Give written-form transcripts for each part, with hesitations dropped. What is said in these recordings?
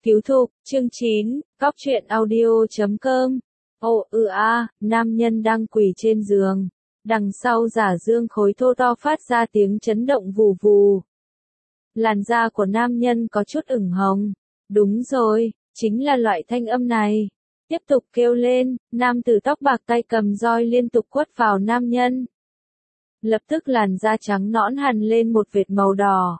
Cứu thục, chương 9, Cóc truyện audio.com. Nam nhân đang quỳ trên giường. Đằng sau giả dương khối thô to phát ra tiếng chấn động vù vù. Làn da của nam nhân có chút ửng hồng. Đúng rồi, chính là loại thanh âm này. Tiếp tục kêu lên, nam tử tóc bạc tay cầm roi liên tục quất vào nam nhân. Lập tức làn da trắng nõn hằn lên một vệt màu đỏ.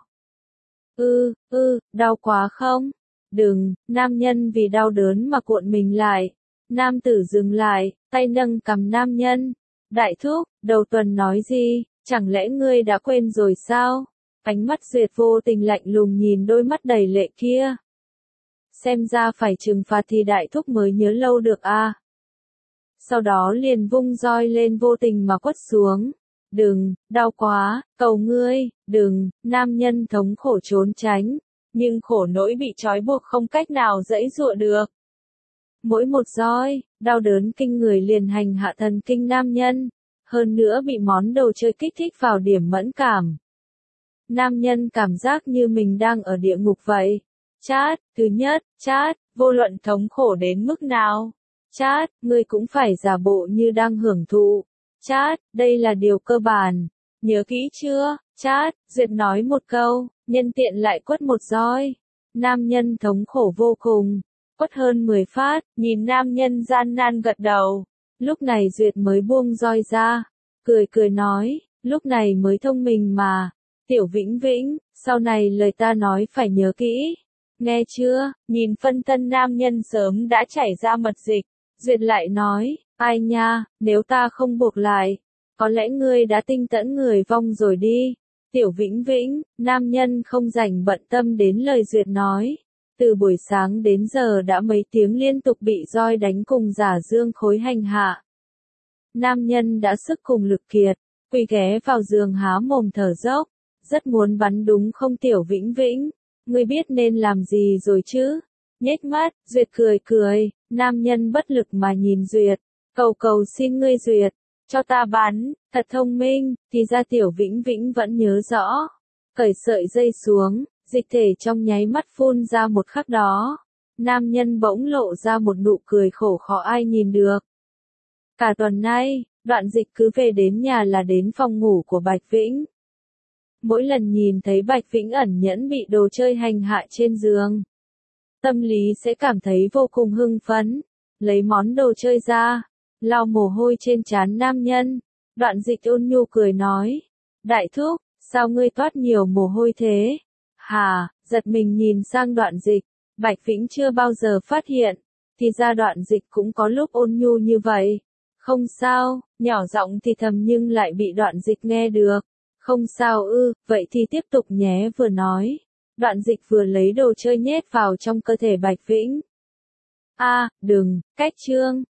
Đau quá không? Đừng, nam nhân vì đau đớn mà cuộn mình lại. Nam tử dừng lại, tay nâng cầm nam nhân. Đại thúc, đầu tuần nói gì, chẳng lẽ ngươi đã quên rồi sao? Ánh mắt Duyệt vô tình lạnh lùng nhìn đôi mắt đầy lệ kia. Xem ra phải trừng phạt thì đại thúc mới nhớ lâu được à. Sau đó liền vung roi lên vô tình mà quất xuống. Đừng, đau quá, cầu ngươi, đừng, nam nhân thống khổ trốn tránh. Nhưng khổ nỗi bị trói buộc không cách nào giãy giụa được. Mỗi một roi, đau đớn kinh người liền hành hạ thần kinh nam nhân. Hơn nữa bị món đồ chơi kích thích vào điểm mẫn cảm. Nam nhân cảm giác như mình đang ở địa ngục vậy. Chát, thứ nhất, chát, vô luận thống khổ đến mức nào. Chát, ngươi cũng phải giả bộ như đang hưởng thụ. Chát, đây là điều cơ bản. Nhớ kỹ chưa? Chát, Duyệt nói một câu, nhân tiện lại quất một roi. Nam nhân thống khổ vô cùng. Quất hơn 10 phát, nhìn nam nhân gian nan gật đầu. Lúc này Duyệt mới buông roi ra. Cười nói, lúc này mới thông minh mà. Tiểu Vĩnh Vĩnh, sau này lời ta nói phải nhớ kỹ. Nghe chưa? Nhìn phân thân nam nhân sớm đã chảy ra mật dịch. Duyệt lại nói, ai nha, nếu ta không buộc lại, có lẽ ngươi đã tinh tẫn người vong rồi đi. Tiểu Vĩnh Vĩnh, nam nhân không rảnh bận tâm đến lời Duyệt nói. Từ buổi sáng đến giờ đã mấy tiếng liên tục bị roi đánh cùng giả dương khối hành hạ. Nam nhân đã sức cùng lực kiệt, quỳ ghé vào giường há mồm thở dốc, rất muốn bắn đúng không Tiểu Vĩnh Vĩnh, ngươi biết nên làm gì rồi chứ? Nhếch mắt, Duyệt cười, nam nhân bất lực mà nhìn Duyệt, cầu xin ngươi Duyệt, cho ta bắn, thật thông minh, thì ra Tiểu Vĩnh Vĩnh vẫn nhớ rõ. Cởi sợi dây xuống, dịch thể trong nháy mắt phun ra một khắc đó. Nam nhân bỗng lộ ra một nụ cười khổ khó ai nhìn được. Cả tuần nay, Đoạn Dịch cứ về đến nhà là đến phòng ngủ của Bạch Vĩnh. Mỗi lần nhìn thấy Bạch Vĩnh ẩn nhẫn bị đồ chơi hành hạ trên giường, tâm lý sẽ cảm thấy vô cùng hưng phấn. Lấy món đồ chơi ra, lau mồ hôi trên trán nam nhân. Đoạn Dịch ôn nhu cười nói, đại thúc, sao ngươi toát nhiều mồ hôi thế? Hà, giật mình nhìn sang Đoạn Dịch, Bạch Vĩnh chưa bao giờ phát hiện, thì ra Đoạn Dịch cũng có lúc ôn nhu như vậy. Không sao, nhỏ giọng thì thầm nhưng lại bị Đoạn Dịch nghe được. Không sao vậy thì tiếp tục nhé vừa nói. Đoạn Dịch vừa lấy đồ chơi nhét vào trong cơ thể Bạch Vĩnh. Đừng, cách chương.